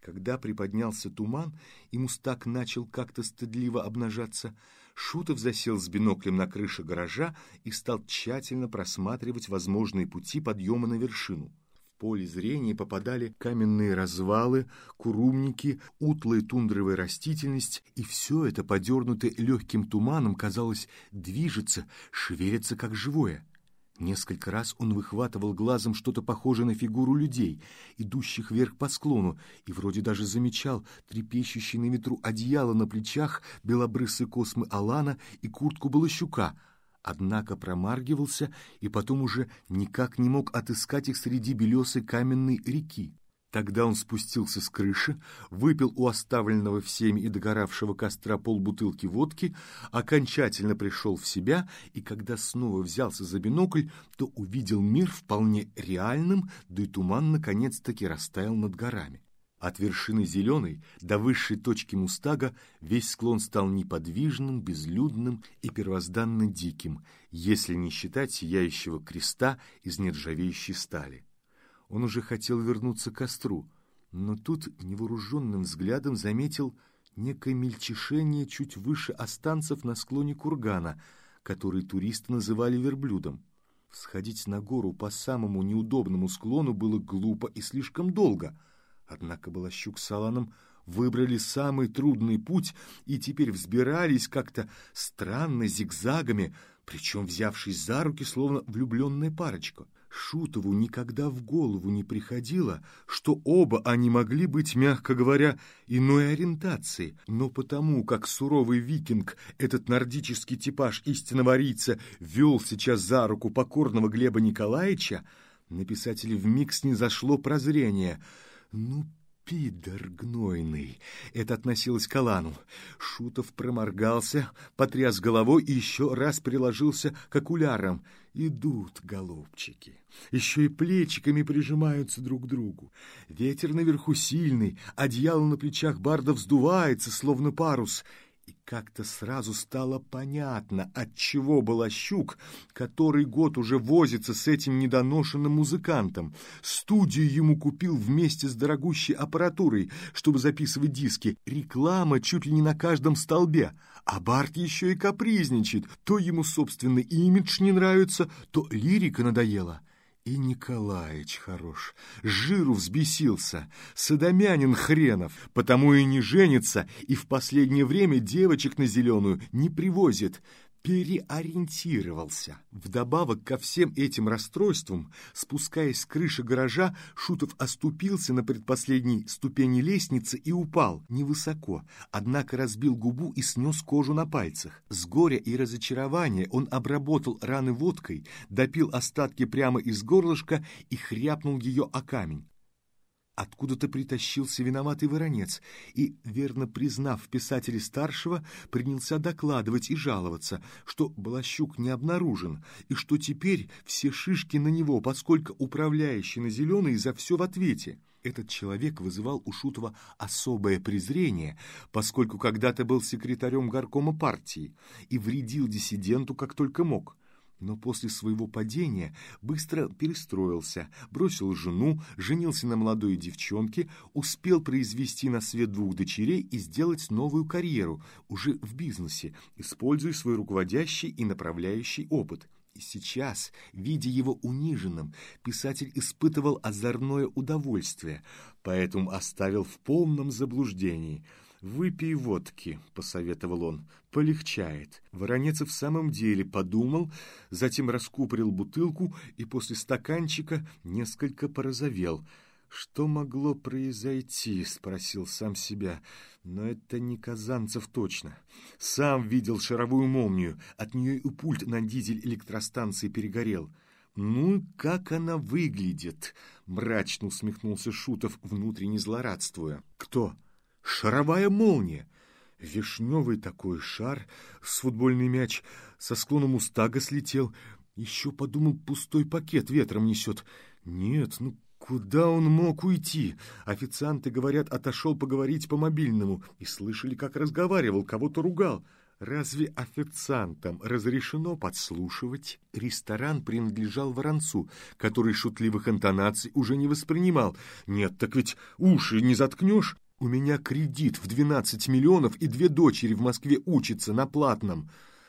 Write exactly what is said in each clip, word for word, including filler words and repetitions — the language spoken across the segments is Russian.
Когда приподнялся туман, и Мустак начал как-то стыдливо обнажаться, Шутов засел с биноклем на крыше гаража и стал тщательно просматривать возможные пути подъема на вершину. В поле зрения попадали каменные развалы, курумники, утлая тундровая растительность, и все это, подернутое легким туманом, казалось, движется, шевелится, как живое. Несколько раз он выхватывал глазом что-то похожее на фигуру людей, идущих вверх по склону, и вроде даже замечал трепещущий на ветру одеяло на плечах, белобрысые космы Алана и куртку Балащука, однако промаргивался и потом уже никак не мог отыскать их среди белесой каменной реки. Тогда он спустился с крыши, выпил у оставленного всеми и догоравшего костра полбутылки водки, окончательно пришел в себя, и когда снова взялся за бинокль, то увидел мир вполне реальным, да и туман наконец-таки растаял над горами. От вершины Зеленой до высшей точки Мустага весь склон стал неподвижным, безлюдным и первозданно диким, если не считать сияющего креста из нержавеющей стали. Он уже хотел вернуться к костру, но тут невооруженным взглядом заметил некое мельчешение чуть выше останцев на склоне кургана, который туристы называли верблюдом. Всходить на гору по самому неудобному склону было глупо и слишком долго, однако Балащук с Аланом выбрали самый трудный путь и теперь взбирались как-то странно зигзагами, причем взявшись за руки, словно влюбленная парочка. Шутову никогда в голову не приходило, что оба они могли быть, мягко говоря, иной ориентации, но потому, как суровый викинг, этот нордический типаж истинного арийца, вел сейчас за руку покорного Глеба Николаевича, на писателя вмиг снизошло прозрение. «Ну, пидор гнойный!» Это относилось к Алану. Шутов проморгался, потряс головой и еще раз приложился к окулярам. Идут, голубчики. Еще и плечиками прижимаются друг к другу. Ветер наверху сильный, одеяло на плечах барда вздувается, словно парус. И как-то сразу стало понятно, отчего Балащук, который год уже возится с этим недоношенным музыкантом. Студию ему купил вместе с дорогущей аппаратурой, чтобы записывать диски. Реклама чуть ли не на каждом столбе. А Барт еще и капризничает. То ему собственный имидж не нравится, то лирика надоела. И Николаич хорош, жиру взбесился, содомянин хренов, потому и не женится, и в последнее время девочек на Зеленую не привозит. Переориентировался. Вдобавок ко всем этим расстройствам, спускаясь с крыши гаража, Шутов оступился на предпоследней ступени лестницы и упал невысоко, однако разбил губу и снес кожу на пальцах. С горя и разочарования он обработал раны водкой, допил остатки прямо из горлышка и хряпнул ее о камень. Откуда-то притащился виноватый воронец и, верно признав писателя старшего, принялся докладывать и жаловаться, что Балащук не обнаружен, и что теперь все шишки на него, поскольку управляющий на Зеленой за все в ответе. Этот человек вызывал у Шутова особое презрение, поскольку когда-то был секретарем горкома партии и вредил диссиденту как только мог. Но после своего падения быстро перестроился, бросил жену, женился на молодой девчонке, успел произвести на свет двух дочерей и сделать новую карьеру, уже в бизнесе, используя свой руководящий и направляющий опыт. И сейчас, видя его униженным, писатель испытывал озорное удовольствие, поэтому оставил в полном заблуждении. «Выпей водки», — посоветовал он, — «полегчает». Воронец в самом деле подумал, затем раскупорил бутылку и после стаканчика несколько порозовел. «Что могло произойти?» — спросил сам себя. «Но это не Казанцев точно. Сам видел шаровую молнию, от нее и пульт на дизель электростанции перегорел». «Ну, как она выглядит?» — мрачно усмехнулся Шутов, внутренне злорадствуя. «Кто?» «Шаровая молния!» Вишневый такой шар, с футбольный мяч, со склона Мустага слетел. Еще подумал, пустой пакет ветром несет. Нет, ну куда он мог уйти? Официанты, говорят, отошел поговорить по мобильному и слышали, как разговаривал, кого-то ругал. Разве официантам разрешено подслушивать? Ресторан принадлежал Воронцу, который шутливых интонаций уже не воспринимал. Нет, так ведь уши не заткнешь. У меня кредит в двенадцать миллионов, и две дочери в Москве учатся на платном.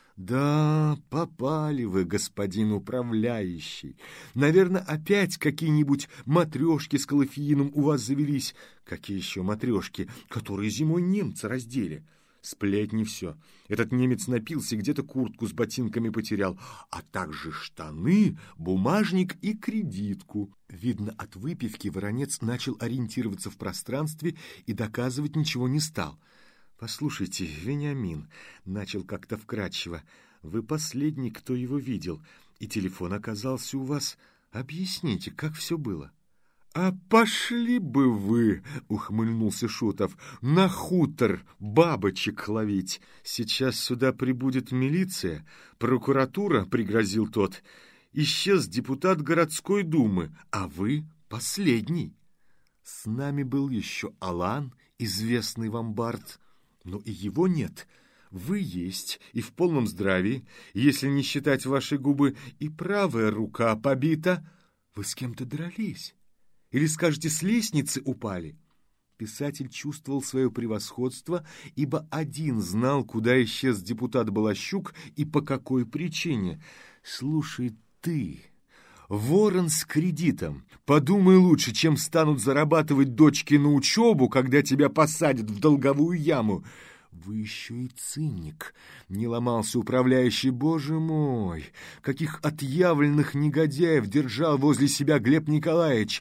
Да, попали вы, господин управляющий. Наверное, опять какие-нибудь матрешки с колофеином у вас завелись. Какие еще матрешки, которые зимой немцы раздели? Сплетни все. Этот немец напился, где-то куртку с ботинками потерял, а также штаны, бумажник и кредитку. Видно, от выпивки Воронец начал ориентироваться в пространстве и доказывать ничего не стал. «Послушайте, Вениамин», — начал как-то вкратчиво, — «вы последний, кто его видел, и телефон оказался у вас. Объясните, как все было?» «А пошли бы вы, — ухмыльнулся Шутов, — на хутор бабочек ловить. Сейчас сюда прибудет милиция, прокуратура, — пригрозил тот. Исчез депутат городской думы, а вы последний. С нами был еще Алан, известный вам бард, но и его нет. Вы есть и в полном здравии, если не считать ваши губы, и правая рука побита. Вы с кем-то дрались? Или, скажете, с лестницы упали?» Писатель чувствовал свое превосходство, ибо один знал, куда исчез депутат Балащук и по какой причине. «Слушай, ты, ворон с кредитом, подумай лучше, чем станут зарабатывать дочки на учебу, когда тебя посадят в долговую яму. Вы еще и циник», — не ломался управляющий. «Боже мой, каких отъявленных негодяев держал возле себя Глеб Николаевич!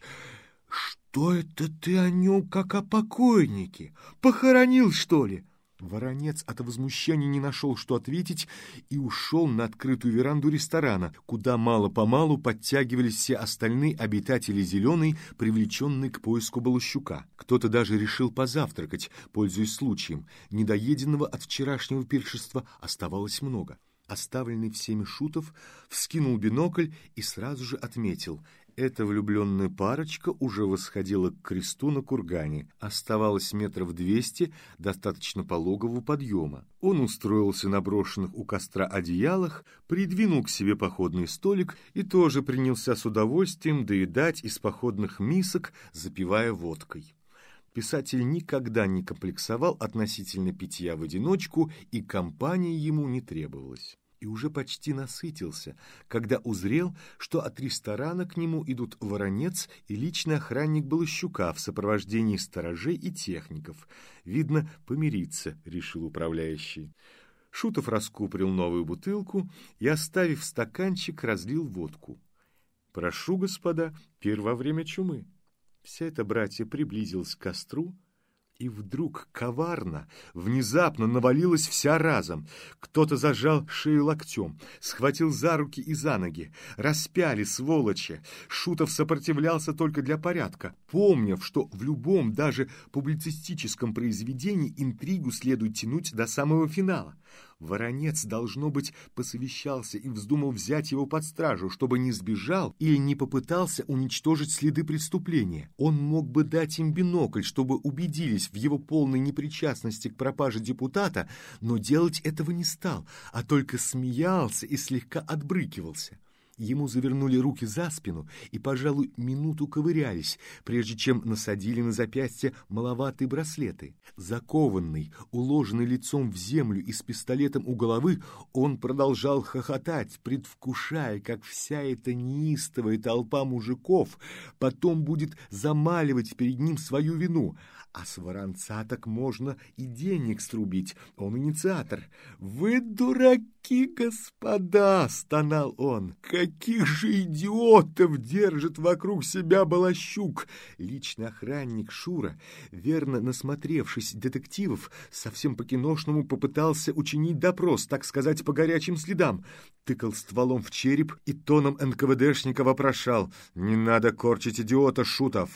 Что это ты о нем, как о покойнике? Похоронил, что ли?» Воронец от возмущения не нашел, что ответить, и ушел на открытую веранду ресторана, куда мало-помалу подтягивались все остальные обитатели Зеленой, привлеченные к поиску Балащука. Кто-то даже решил позавтракать, пользуясь случаем. Недоеденного от вчерашнего пиршества оставалось много. Оставленный всеми Шутов вскинул бинокль и сразу же отметил — эта влюбленная парочка уже восходила к кресту на кургане. Оставалось метров двести достаточно пологого подъема. Он устроился на брошенных у костра одеялах, придвинул к себе походный столик и тоже принялся с удовольствием доедать из походных мисок, запивая водкой. Писатель никогда не комплексовал относительно питья в одиночку, и компания ему не требовалась. И уже почти насытился, когда узрел, что от ресторана к нему идут Воронец и личный охранник Балащука в сопровождении сторожей и техников. Видно, помириться, решил управляющий. Шутов раскупорил новую бутылку и, оставив стаканчик, разлил водку. «Прошу, господа, пир во время чумы». Вся эта братья приблизилась к костру, и вдруг коварно, внезапно навалилась вся разом. Кто-то зажал шею локтем, схватил за руки и за ноги. Распяли, сволочи! Шутов сопротивлялся только для порядка, помнив, что в любом, даже публицистическом произведении интригу следует тянуть до самого финала. Воронец, должно быть, посовещался и вздумал взять его под стражу, чтобы не сбежал или не попытался уничтожить следы преступления. Он мог бы дать им бинокль, чтобы убедились в его полной непричастности к пропаже депутата, но делать этого не стал, а только смеялся и слегка отбрыкивался. Ему завернули руки за спину и, пожалуй, минуту ковырялись, прежде чем насадили на запястье маловатые браслеты. Закованный, уложенный лицом в землю и с пистолетом у головы, он продолжал хохотать, предвкушая, как вся эта неистовая толпа мужиков потом будет замаливать перед ним свою вину. А с Воронца так можно и денег срубить, он инициатор. «Вы дураки, господа!» — стонал он. «Каких же идиотов держит вокруг себя Балащук!» Личный охранник Шура, верно насмотревшись детективов, совсем по-киношному попытался учинить допрос, так сказать, по горячим следам. Тыкал стволом в череп и тоном эн ка вэ дэшника вопрошал: «Не надо корчить идиота, Шутов!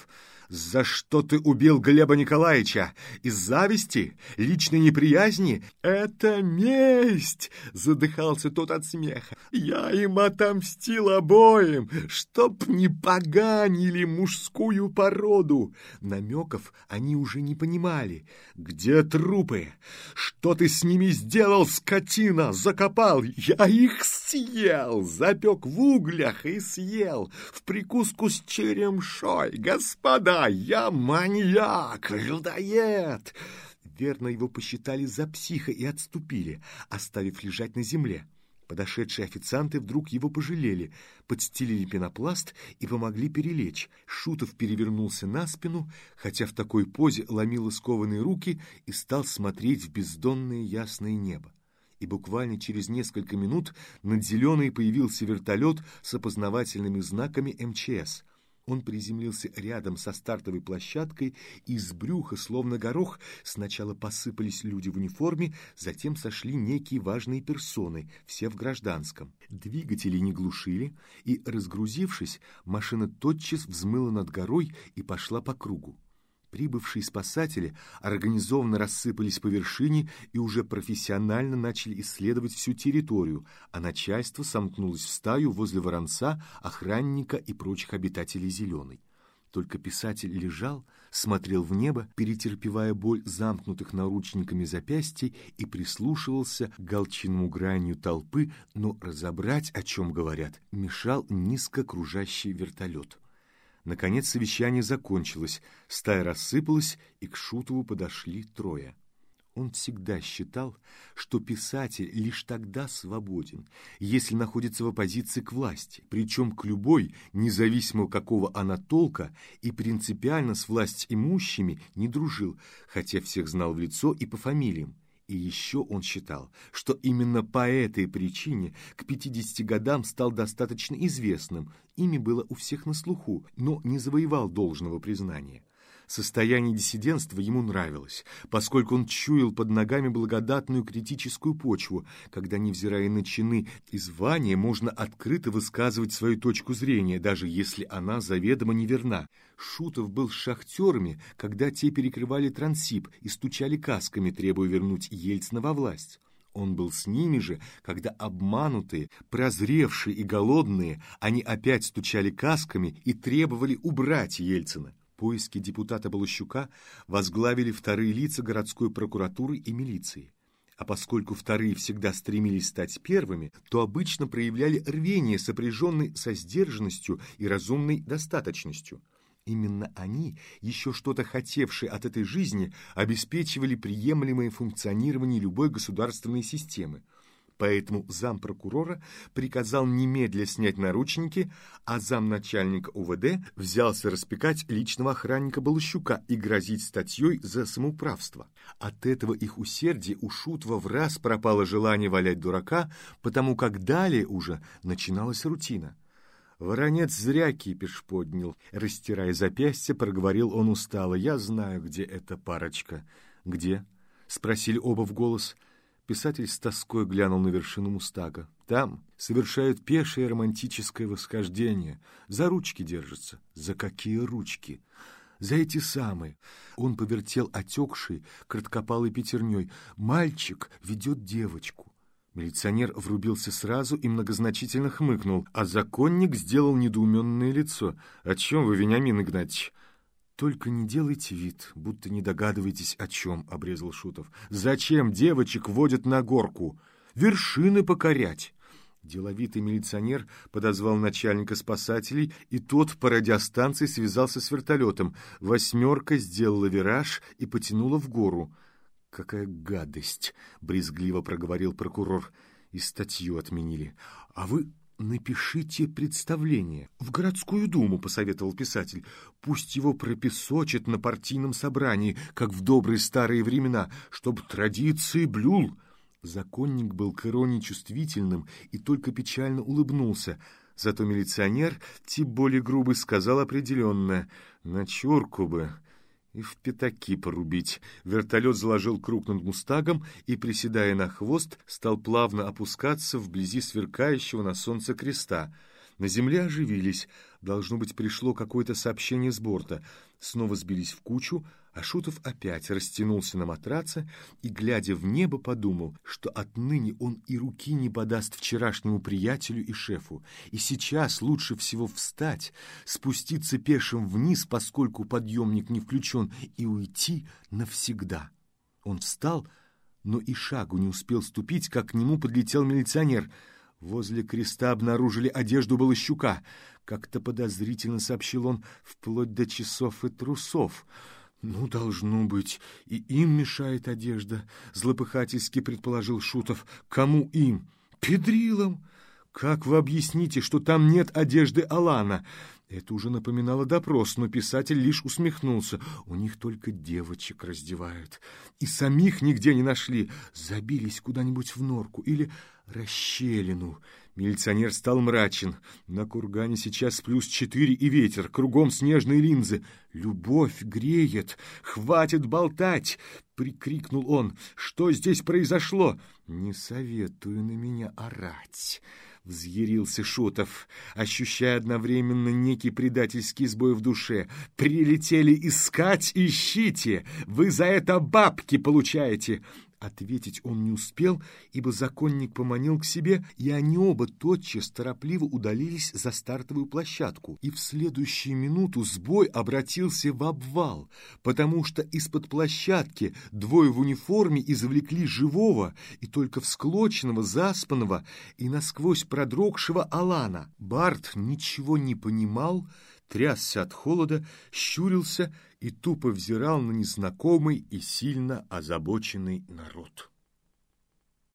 «За что ты убил Глеба Николаевича? Из зависти? Личной неприязни?» «Это месть!» — задыхался тот от смеха. «Я им отомстил обоим, чтоб не поганили мужскую породу!» Намеков они уже не понимали. «Где трупы? Что ты с ними сделал, скотина? Закопал? Я их съел, запек в углях и съел, в прикуску с черемшой. Господа, я маньяк, людоед!» Верно, его посчитали за психа и отступили, оставив лежать на земле. Подошедшие официанты вдруг его пожалели, подстелили пенопласт и помогли перелечь. Шутов перевернулся на спину, хотя в такой позе ломило скованные руки, и стал смотреть в бездонное ясное небо. И буквально через несколько минут над Зеленой появился вертолет с опознавательными знаками эм че эс. Он приземлился рядом со стартовой площадкой, и из брюха, словно горох, сначала посыпались люди в униформе, затем сошли некие важные персоны, все в гражданском. Двигатели не глушили, и, разгрузившись, машина тотчас взмыла над горой и пошла по кругу. Прибывшие спасатели организованно рассыпались по вершине и уже профессионально начали исследовать всю территорию, а начальство сомкнулось в стаю возле Воронца, охранника и прочих обитателей Зеленой. Только писатель лежал, смотрел в небо, перетерпевая боль замкнутых наручниками запястий, и прислушивался к галчиному гранью толпы, но разобрать, о чем говорят, мешал низко кружащий вертолет. Наконец совещание закончилось, стая рассыпалась, и к Шутову подошли трое. Он всегда считал, что писатель лишь тогда свободен, если находится в оппозиции к власти, причем к любой, независимо какого она толка, и принципиально с властимущими не дружил, хотя всех знал в лицо и по фамилиям. И еще он считал, что именно по этой причине к пятидесяти годам стал достаточно известным, имя было у всех на слуху, но не завоевал должного признания. Состояние диссидентства ему нравилось, поскольку он чуял под ногами благодатную критическую почву, когда, невзирая на чины и звания, можно открыто высказывать свою точку зрения, даже если она заведомо неверна. Шутов был с шахтерами, когда те перекрывали Транссиб и стучали касками, требуя вернуть Ельцина во власть. Он был с ними же, когда обманутые, прозревшие и голодные, они опять стучали касками и требовали убрать Ельцина. Поиски депутата Балащука возглавили вторые лица городской прокуратуры и милиции. А поскольку вторые всегда стремились стать первыми, то обычно проявляли рвение, сопряженное со сдержанностью и разумной достаточностью. Именно они, еще что-то хотевшие от этой жизни, обеспечивали приемлемое функционирование любой государственной системы. Поэтому зампрокурора приказал немедля снять наручники, а замначальника у вэ дэ взялся распекать личного охранника Балащука и грозить статьей за самоуправство. От этого их усердия у Шутова враз пропало желание валять дурака, потому как далее уже начиналась рутина. «Воронец зря кипиш поднял», — растирая запястье, проговорил он устало. «Я знаю, где эта парочка». «Где?» — спросили оба в голос. Писатель с тоской глянул на вершину Мустага. Там совершают пешее романтическое восхождение. За ручки держатся. За какие ручки? За эти самые. Он повертел отекшей, краткопалой пятерней. Мальчик ведет девочку. Милиционер врубился сразу и многозначительно хмыкнул, а законник сделал недоуменное лицо. «О чем вы, Вениамин Игнатьевич?» «Только не делайте вид, будто не догадываетесь, о чем», — обрезал Шутов. «Зачем девочек водят на горку? Вершины покорять!» Деловитый милиционер подозвал начальника спасателей, и тот по радиостанции связался с вертолетом. «Восьмерка» сделала вираж и потянула в гору. «Какая гадость!» — брезгливо проговорил прокурор. «И статью отменили. А вы... «Напишите представление. В городскую думу», — посоветовал писатель. «Пусть его пропесочат на партийном собрании, как в добрые старые времена, чтоб традиции блюл». Законник был к иронии чувствительным и только печально улыбнулся. Зато милиционер, тип более грубый, сказал определенно: «На чурку бы и в пятаки порубить». Вертолет заложил круг над Мустагом и, приседая на хвост, стал плавно опускаться вблизи сверкающего на солнце креста. На земле оживились. Должно быть, пришло какое-то сообщение с борта. Снова сбились в кучу, а Шутов опять растянулся на матраце и, глядя в небо, подумал, что отныне он и руки не подаст вчерашнему приятелю и шефу. И сейчас лучше всего встать, спуститься пешим вниз, поскольку подъемник не включен, и уйти навсегда. Он встал, но и шагу не успел ступить, как к нему подлетел милиционер. Возле креста обнаружили одежду Балащука. Как-то подозрительно сообщил он, вплоть до часов и трусов. «Ну, должно быть, и им мешает одежда», — злопыхательски предположил Шутов. «Кому им?» «Педрилам! Как вы объясните, что там нет одежды Алана?» Это уже напоминало допрос, но писатель лишь усмехнулся. «У них только девочек раздевают. И самих нигде не нашли. Забились куда-нибудь в норку или расщелину». Милиционер стал мрачен. На кургане сейчас плюс четыре и ветер, кругом снежные линзы. «Любовь греет! Хватит болтать!» — прикрикнул он. «Что здесь произошло?» «Не советую на меня орать», — взъярился Шутов, ощущая одновременно некий предательский сбой в душе. «Прилетели искать, ищите! Вы за это бабки получаете!» Ответить он не успел, ибо законник поманил к себе, и они оба тотчас торопливо удалились за стартовую площадку. И в следующую минуту сбой обратился в обвал, потому что из-под площадки двое в униформе извлекли живого и только всклоченного, заспанного и насквозь продрогшего Алана. Барт ничего не понимал, трясся от холода, щурился и тупо взирал на незнакомый и сильно озабоченный народ.